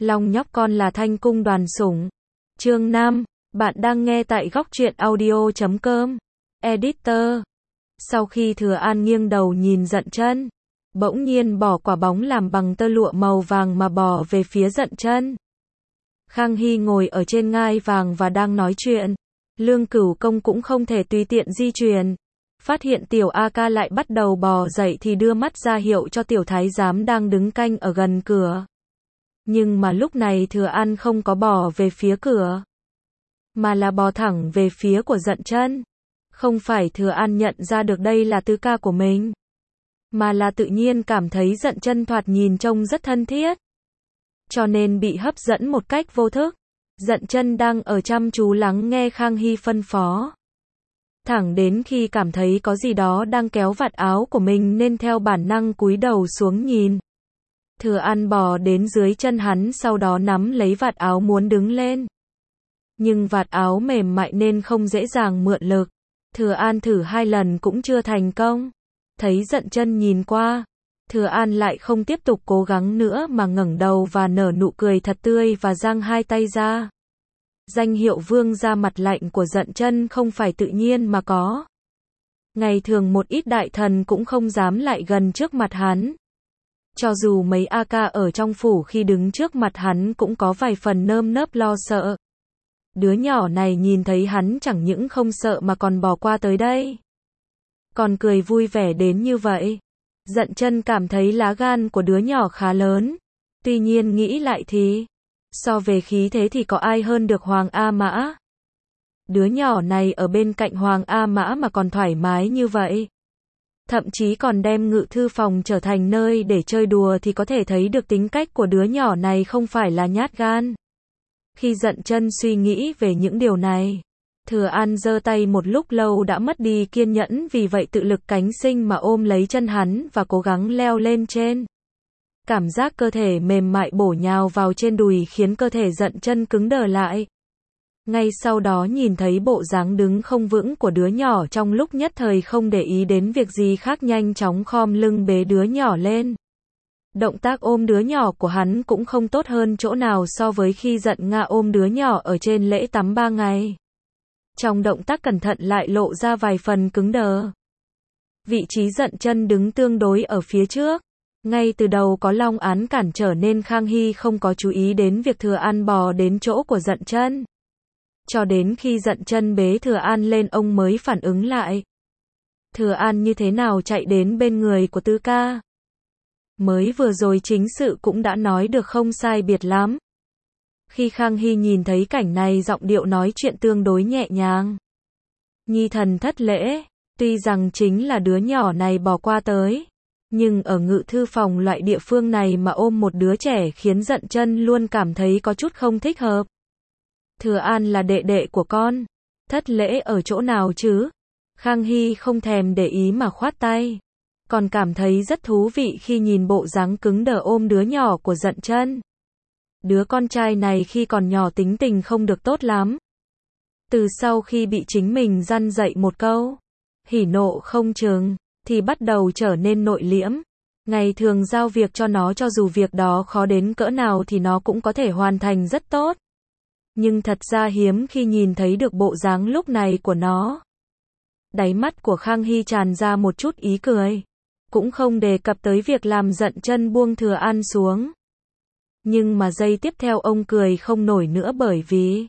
Long nhóc con là Thanh cung đoàn sủng. Chương 5, bạn đang nghe tại góc truyện audio.com. Editor. Sau khi Thừa An nghiêng đầu nhìn Dận Chân, bỗng nhiên bỏ quả bóng làm bằng tơ lụa màu vàng mà bỏ về phía Dận Chân. Khang Hy ngồi ở trên ngai vàng và đang nói chuyện. Lương Cửu Công cũng không thể tùy tiện di chuyển. Phát hiện tiểu A Ca lại bắt đầu bò dậy thì đưa mắt ra hiệu cho tiểu thái giám đang đứng canh ở gần cửa. Nhưng mà lúc này Thừa An không có bò về phía cửa, mà là bò thẳng về phía của Dận Chân. Không phải Thừa An nhận ra được đây là tứ ca của mình, mà là tự nhiên cảm thấy Dận Chân thoạt nhìn trông rất thân thiết, cho nên bị hấp dẫn một cách vô thức. Dận Chân đang ở chăm chú lắng nghe Khang Hy phân phó. Thẳng đến khi cảm thấy có gì đó đang kéo vạt áo của mình nên theo bản năng cúi đầu xuống nhìn. Thừa An bò đến dưới chân hắn, sau đó nắm lấy vạt áo muốn đứng lên. Nhưng vạt áo mềm mại nên không dễ dàng mượn lực. Thừa An thử 2 lần cũng chưa thành công. Thấy Dận Chân nhìn qua, Thừa An lại không tiếp tục cố gắng nữa mà ngẩng đầu và nở nụ cười thật tươi và giang 2 tay ra. Danh hiệu vương ra mặt lạnh của Dận Chân không phải tự nhiên mà có. Ngày thường một ít đại thần cũng không dám lại gần trước mặt hắn. Cho dù mấy A Ca ở trong phủ khi đứng trước mặt hắn cũng có vài phần nơm nớp lo sợ. Đứa nhỏ này nhìn thấy hắn chẳng những không sợ mà còn bỏ qua tới đây, còn cười vui vẻ đến như vậy. Dận Chân cảm thấy lá gan của đứa nhỏ khá lớn. Tuy nhiên nghĩ lại thì, so về khí thế thì có ai hơn được Hoàng A Mã. Đứa nhỏ này ở bên cạnh Hoàng A Mã mà còn thoải mái như vậy, thậm chí còn đem ngự thư phòng trở thành nơi để chơi đùa thì có thể thấy được tính cách của đứa nhỏ này không phải là nhát gan. Khi Dận Chân suy nghĩ về những điều này, Thừa An giơ tay một lúc lâu đã mất đi kiên nhẫn, vì vậy tự lực cánh sinh mà ôm lấy chân hắn và cố gắng leo lên trên. Cảm giác cơ thể mềm mại bổ nhào vào trên đùi khiến cơ thể Dận Chân cứng đờ lại. Ngay sau đó nhìn thấy bộ dáng đứng không vững của đứa nhỏ, trong lúc nhất thời không để ý đến việc gì khác, nhanh chóng khom lưng bế đứa nhỏ lên. Động tác ôm đứa nhỏ của hắn cũng không tốt hơn chỗ nào so với khi Dận Nga ôm đứa nhỏ ở trên lễ tắm 3 ngày. Trong động tác cẩn thận lại lộ ra vài phần cứng đờ. Vị trí Dận Chân đứng tương đối ở phía trước. Ngay từ đầu có Long Án cản trở nên Khang Hy không có chú ý đến việc Thừa An bò đến chỗ của Dận Chân. Cho đến khi Dận Chân bế Thừa An lên ông mới phản ứng lại. Thừa An như thế nào chạy đến bên người của tứ ca? Mới vừa rồi chính sự cũng đã nói được không sai biệt lắm. Khi Khang Hy nhìn thấy cảnh này, giọng điệu nói chuyện tương đối nhẹ nhàng. Nhi thần thất lễ. Tuy rằng chính là đứa nhỏ này bỏ qua tới, nhưng ở ngự thư phòng loại địa phương này mà ôm một đứa trẻ khiến Dận Chân luôn cảm thấy có chút không thích hợp. Thừa An là đệ đệ của con, thất lễ ở chỗ nào chứ? Khang Hy không thèm để ý mà khoát tay, còn cảm thấy rất thú vị khi nhìn bộ dáng cứng đờ ôm đứa nhỏ của Dận Chân. Đứa con trai này khi còn nhỏ tính tình không được tốt lắm. Từ sau khi bị chính mình răn dạy một câu, hỉ nộ không chừng, thì bắt đầu trở nên nội liễm. Ngày thường giao việc cho nó, cho dù việc đó khó đến cỡ nào thì nó cũng có thể hoàn thành rất tốt. Nhưng thật ra hiếm khi nhìn thấy được bộ dáng lúc này của nó. Đáy mắt của Khang Hy tràn ra một chút ý cười, cũng không đề cập tới việc làm Dận Chân buông Thừa An xuống. Nhưng mà giây tiếp theo ông cười không nổi nữa, bởi vì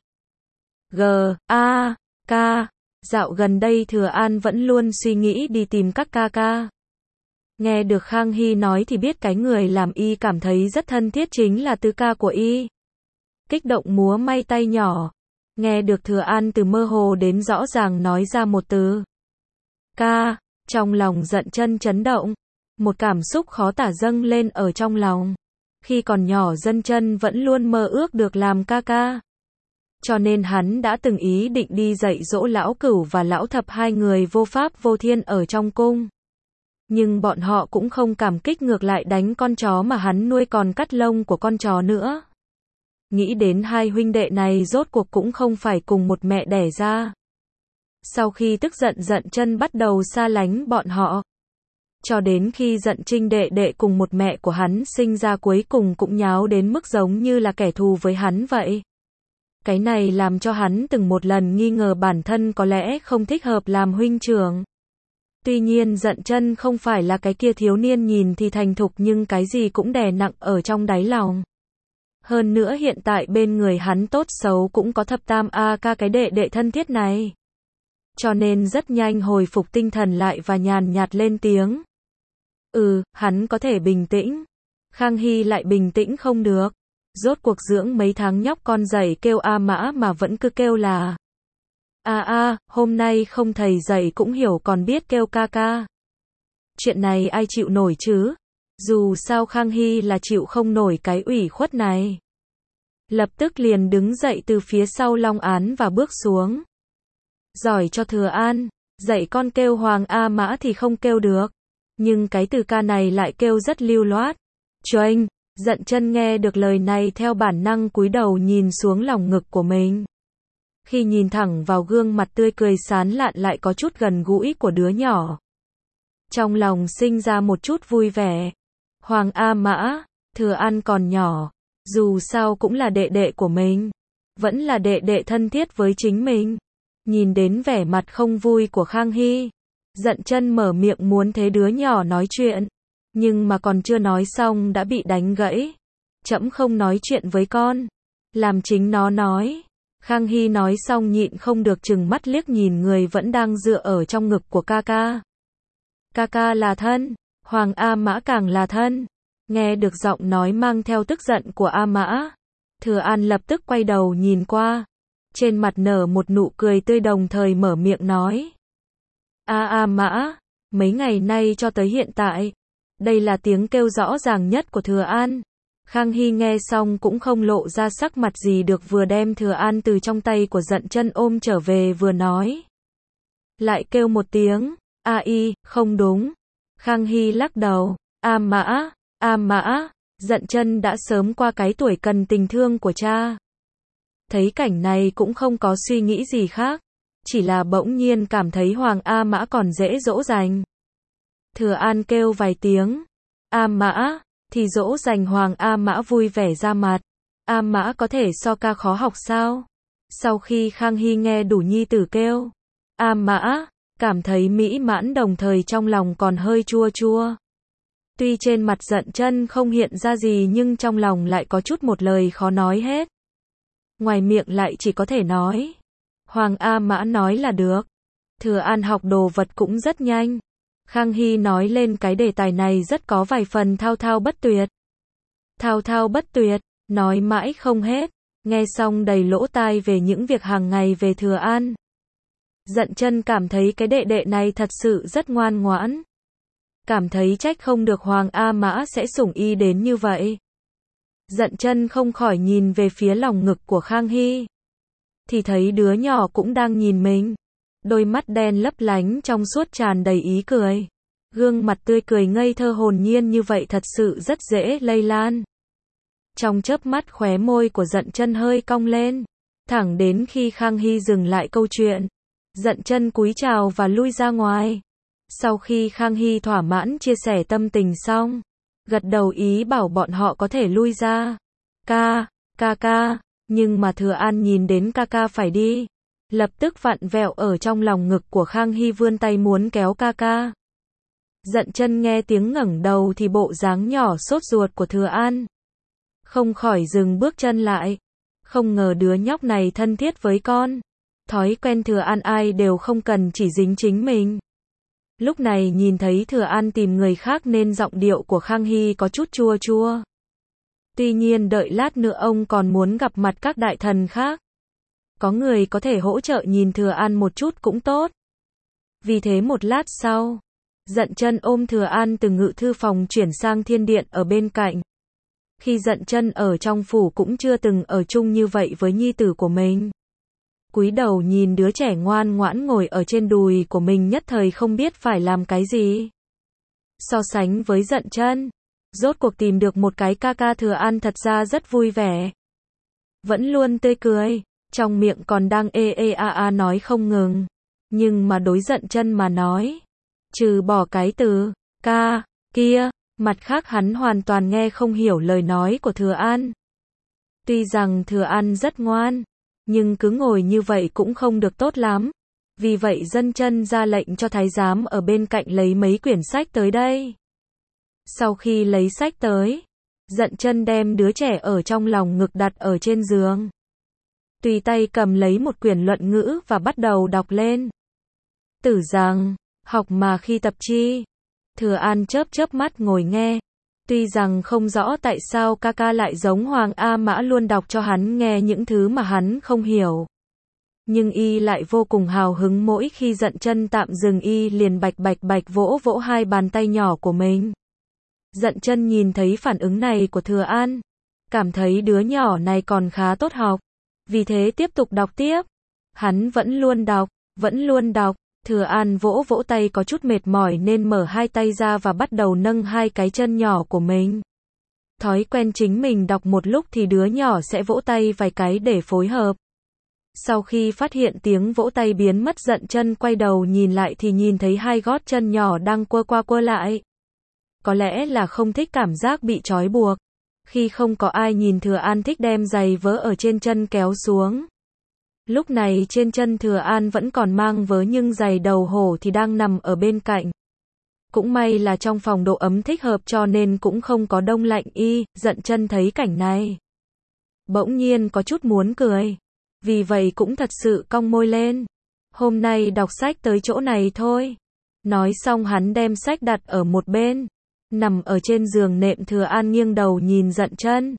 G.A.K. Dạo gần đây Thừa An vẫn luôn suy nghĩ đi tìm các ca ca. Nghe được Khang Hy nói thì biết cái người làm y cảm thấy rất thân thiết chính là tứ ca của y. Kích động múa may tay nhỏ. Nghe được Thừa An từ mơ hồ đến rõ ràng nói ra một từ ca, trong lòng Dận Chân chấn động. Một cảm xúc khó tả dâng lên ở trong lòng. Khi còn nhỏ Dận Chân vẫn luôn mơ ước được làm ca ca. Cho nên hắn đã từng ý định đi dạy dỗ lão Cửu và lão Thập, 2 người vô pháp vô thiên ở trong cung. Nhưng bọn họ cũng không cảm kích, ngược lại đánh con chó mà hắn nuôi còn cắt lông của con chó nữa. Nghĩ đến 2 huynh đệ này rốt cuộc cũng không phải cùng một mẹ đẻ ra. Sau khi tức giận, Dận Chân bắt đầu xa lánh bọn họ. Cho đến khi giận Trinh đệ đệ cùng một mẹ của hắn sinh ra cuối cùng cũng nháo đến mức giống như là kẻ thù với hắn vậy. Cái này làm cho hắn từng một lần nghi ngờ bản thân có lẽ không thích hợp làm huynh trưởng. Tuy nhiên giận chân không phải là cái kia thiếu niên nhìn thì thành thục nhưng cái gì cũng đè nặng ở trong đáy lòng. Hơn nữa hiện tại bên người hắn tốt xấu cũng có thập tam A ca cái đệ đệ thân thiết này. Cho nên rất nhanh hồi phục tinh thần lại và nhàn nhạt lên tiếng. Hắn có thể bình tĩnh. Khang Hy lại bình tĩnh không được. Rốt cuộc dưỡng mấy tháng nhóc con dậy kêu A Mã mà vẫn cứ kêu là hôm nay không thầy dạy cũng hiểu còn biết kêu ca ca. Chuyện này ai chịu nổi chứ? Dù sao Khang Hy là chịu không nổi cái ủy khuất này. Lập tức liền đứng dậy từ phía sau Long Án và bước xuống. Giỏi cho Thừa An, dạy con kêu Hoàng A Mã thì không kêu được. Nhưng cái từ ca này lại kêu rất lưu loát. Choanh, giận chân nghe được lời này theo bản năng cúi đầu nhìn xuống lòng ngực của mình. Khi nhìn thẳng vào gương mặt tươi cười sán lạn lại có chút gần gũi của đứa nhỏ. Trong lòng sinh ra một chút vui vẻ. Hoàng A Mã, Thừa An còn nhỏ, dù sao cũng là đệ đệ của mình. Vẫn là đệ đệ thân thiết với chính mình. Nhìn đến vẻ mặt không vui của Khang Hy. Giận chân mở miệng muốn thế đứa nhỏ nói chuyện. Nhưng mà còn chưa nói xong đã bị đánh gãy. Trẫm không nói chuyện với con. Làm chính nó nói. Khang Hy nói xong nhịn không được trừng mắt liếc nhìn người vẫn đang dựa ở trong ngực của ca ca. Ca ca là thân. Hoàng A Mã càng là thân. Nghe được giọng nói mang theo tức giận của A Mã. Thừa An lập tức quay đầu nhìn qua. Trên mặt nở một nụ cười tươi đồng thời mở miệng nói. A Mã, mấy ngày nay cho tới hiện tại. Đây là tiếng kêu rõ ràng nhất của Thừa An. Khang Hy nghe xong cũng không lộ ra sắc mặt gì được vừa đem Thừa An từ trong tay của giận chân ôm trở về vừa nói. Lại kêu một tiếng, không đúng. Khang Hy lắc đầu, A Mã, giận chân đã sớm qua cái tuổi cần tình thương của cha. Thấy cảnh này cũng không có suy nghĩ gì khác. Chỉ là bỗng nhiên cảm thấy Hoàng A Mã còn dễ dỗ dành. Thừa An kêu vài tiếng. A Mã, thì dỗ dành Hoàng A Mã vui vẻ ra mặt. A Mã có thể so ca khó học sao? Sau khi Khang Hy nghe đủ nhi tử kêu. A Mã, cảm thấy mỹ mãn đồng thời trong lòng còn hơi chua chua. Tuy trên mặt giận chân không hiện ra gì nhưng trong lòng lại có chút một lời khó nói hết. Ngoài miệng lại chỉ có thể nói. Hoàng A Mã nói là được. Thừa An học đồ vật cũng rất nhanh. Khang Hy nói lên cái đề tài này rất có vài phần thao thao bất tuyệt. Thao thao bất tuyệt, nói mãi không hết. Nghe xong đầy lỗ tai về những việc hàng ngày về Thừa An. Giận chân cảm thấy cái đệ đệ này thật sự rất ngoan ngoãn. Cảm thấy trách không được Hoàng A Mã sẽ sủng y đến như vậy. Giận chân không khỏi nhìn về phía lòng ngực của Khang Hy. Thì thấy đứa nhỏ cũng đang nhìn mình. Đôi mắt đen lấp lánh trong suốt tràn đầy ý cười. Gương mặt tươi cười ngây thơ hồn nhiên như vậy thật sự rất dễ lây lan. Trong chớp mắt khóe môi của giận chân hơi cong lên. Thẳng đến khi Khang Hy dừng lại câu chuyện. Giận chân cúi chào và lui ra ngoài. Sau khi Khang Hy thỏa mãn chia sẻ tâm tình xong. Gật đầu ý bảo bọn họ có thể lui ra. Ca. Nhưng mà Thừa An nhìn đến ca ca phải đi. Lập tức vặn vẹo ở trong lòng ngực của Khang Hy vươn tay muốn kéo ca ca. Giận chân nghe tiếng ngẩng đầu thì bộ dáng nhỏ sốt ruột của Thừa An. Không khỏi dừng bước chân lại. Không ngờ đứa nhóc này thân thiết với con. Thói quen Thừa An ai đều không cần chỉ dính chính mình. Lúc này nhìn thấy Thừa An tìm người khác nên giọng điệu của Khang Hy có chút chua chua. Tuy nhiên đợi lát nữa ông còn muốn gặp mặt các đại thần khác. Có người có thể hỗ trợ nhìn Thừa An một chút cũng tốt. Vì thế một lát sau, giận chân ôm Thừa An từ ngự thư phòng chuyển sang thiên điện ở bên cạnh. Khi giận chân ở trong phủ cũng chưa từng ở chung như vậy với nhi tử của mình. Cúi đầu nhìn đứa trẻ ngoan ngoãn ngồi ở trên đùi của mình nhất thời không biết phải làm cái gì. So sánh với giận chân, rốt cuộc tìm được một cái ca ca Thừa An thật ra rất vui vẻ. Vẫn luôn tươi cười, trong miệng còn đang nói không ngừng. Nhưng mà đối giận chân mà nói, trừ bỏ cái từ ca, kia. Mặt khác hắn hoàn toàn nghe không hiểu lời nói của Thừa An. Tuy rằng Thừa An rất ngoan, nhưng cứ ngồi như vậy cũng không được tốt lắm. Vì vậy Dận Chân ra lệnh cho thái giám ở bên cạnh lấy mấy quyển sách tới đây. Sau khi lấy sách tới, Dận Chân đem đứa trẻ ở trong lòng ngực đặt ở trên giường. Tùy tay cầm lấy một quyển luận ngữ và bắt đầu đọc lên. Tử rằng, học mà khi tập chi. Thừa An chớp chớp mắt ngồi nghe. Tuy rằng không rõ tại sao ca ca lại giống Hoàng A Mã luôn đọc cho hắn nghe những thứ mà hắn không hiểu. Nhưng y lại vô cùng hào hứng mỗi khi Dận Chân tạm dừng y liền bạch bạch bạch vỗ vỗ hai bàn tay nhỏ của mình. Dận Chân nhìn thấy phản ứng này của Thừa An, cảm thấy đứa nhỏ này còn khá tốt học. Vì thế tiếp tục đọc tiếp. Hắn vẫn luôn đọc. Thừa An vỗ vỗ tay có chút mệt mỏi nên mở hai tay ra và bắt đầu nâng hai cái chân nhỏ của mình. Thói quen chính mình đọc một lúc thì đứa nhỏ sẽ vỗ tay vài cái để phối hợp. Sau khi phát hiện tiếng vỗ tay biến mất, Dận Chân quay đầu nhìn lại thì nhìn thấy hai gót chân nhỏ đang quơ qua quơ lại. Có lẽ là không thích cảm giác bị trói buộc. Khi không có ai nhìn, Thừa An thích đem giày vớ ở trên chân kéo xuống. Lúc này trên chân Thừa An vẫn còn mang vớ nhưng giày đầu hổ thì đang nằm ở bên cạnh. Cũng may là trong phòng độ ấm thích hợp cho nên cũng không có đông lạnh y. Dận Chân thấy cảnh này, bỗng nhiên có chút muốn cười. Vì vậy cũng thật sự cong môi lên. Hôm nay đọc sách tới chỗ này thôi. Nói xong hắn đem sách đặt ở một bên. Nằm ở trên giường nệm, Thừa An nghiêng đầu nhìn Dận Chân.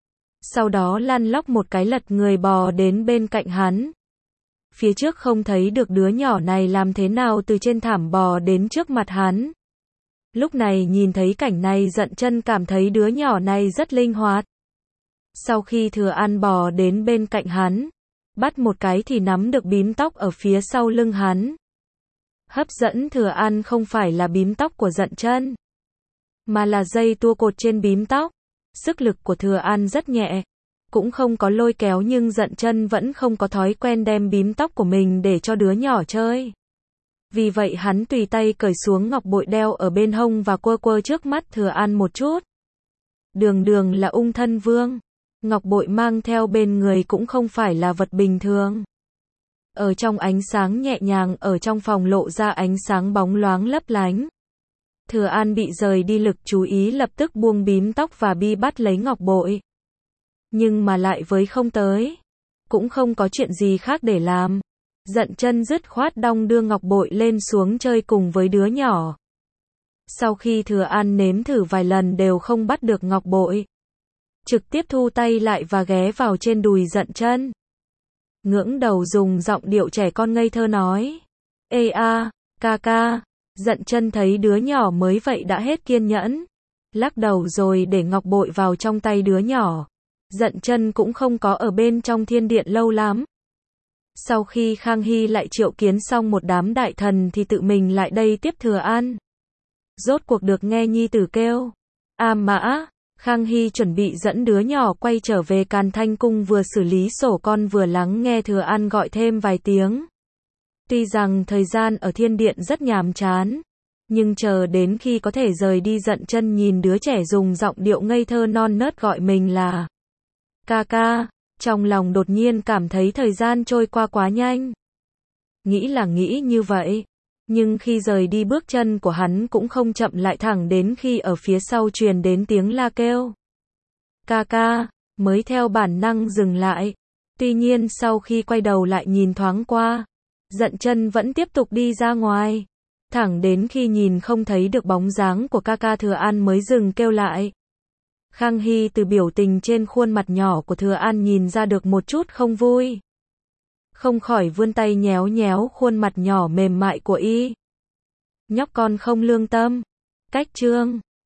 Sau đó lăn lóc một cái lật người bò đến bên cạnh hắn. Phía trước không thấy được đứa nhỏ này làm thế nào từ trên thảm bò đến trước mặt hắn. Lúc này nhìn thấy cảnh này, Dận Chân cảm thấy đứa nhỏ này rất linh hoạt. Sau khi Thừa An bò đến bên cạnh hắn, bắt một cái thì nắm được bím tóc ở phía sau lưng hắn. Hấp dẫn Thừa An không phải là bím tóc của Dận Chân, mà là dây tua cột trên bím tóc. Sức lực của Thừa An rất nhẹ, cũng không có lôi kéo, nhưng Dận Chân vẫn không có thói quen đem bím tóc của mình để cho đứa nhỏ chơi. Vì vậy hắn tùy tay cởi xuống ngọc bội đeo ở bên hông và quơ quơ trước mắt Thừa An một chút. Đường đường là Ung Thân Vương, ngọc bội mang theo bên người cũng không phải là vật bình thường. Ở trong ánh sáng nhẹ nhàng ở trong phòng lộ ra ánh sáng bóng loáng lấp lánh. Thừa An bị rời đi lực chú ý, lập tức buông bím tóc và bi bắt lấy ngọc bội. Nhưng mà lại với không tới. Cũng không có chuyện gì khác để làm. Dận Chân dứt khoát đong đưa ngọc bội lên xuống chơi cùng với đứa nhỏ. Sau khi Thừa An nếm thử vài lần đều không bắt được ngọc bội, trực tiếp thu tay lại và ghé vào trên đùi Dận Chân. Ngưỡng đầu dùng giọng điệu trẻ con ngây thơ nói. Ê a, ca ca. Dận Chân thấy đứa nhỏ mới vậy đã hết kiên nhẫn. Lắc đầu rồi để ngọc bội vào trong tay đứa nhỏ. Dận Chân cũng không có ở bên trong thiên điện lâu lắm. Sau khi Khang Hy lại triệu kiến xong một đám đại thần thì tự mình lại đây tiếp Thừa An. Rốt cuộc được nghe nhi tử kêu. A Mã. Khang Hy chuẩn bị dẫn đứa nhỏ quay trở về Càn Thanh Cung, vừa xử lý sổ con vừa lắng nghe Thừa An gọi thêm vài tiếng. Tuy rằng thời gian ở thiên điện rất nhàm chán, nhưng chờ đến khi có thể rời đi, Dận Chân nhìn đứa trẻ dùng giọng điệu ngây thơ non nớt gọi mình là ca ca, trong lòng đột nhiên cảm thấy thời gian trôi qua quá nhanh. Nghĩ là nghĩ như vậy, nhưng khi rời đi bước chân của hắn cũng không chậm lại, thẳng đến khi ở phía sau truyền đến tiếng la kêu ca ca, mới theo bản năng dừng lại. Tuy nhiên sau khi quay đầu lại nhìn thoáng qua, Dận Chân vẫn tiếp tục đi ra ngoài. Thẳng đến khi nhìn không thấy được bóng dáng của ca ca, Thừa An mới dừng kêu lại. Khang Hy từ biểu tình trên khuôn mặt nhỏ của Thừa An nhìn ra được một chút không vui. Không khỏi vươn tay nhéo nhéo khuôn mặt nhỏ mềm mại của y. Nhóc con không lương tâm. Cách chương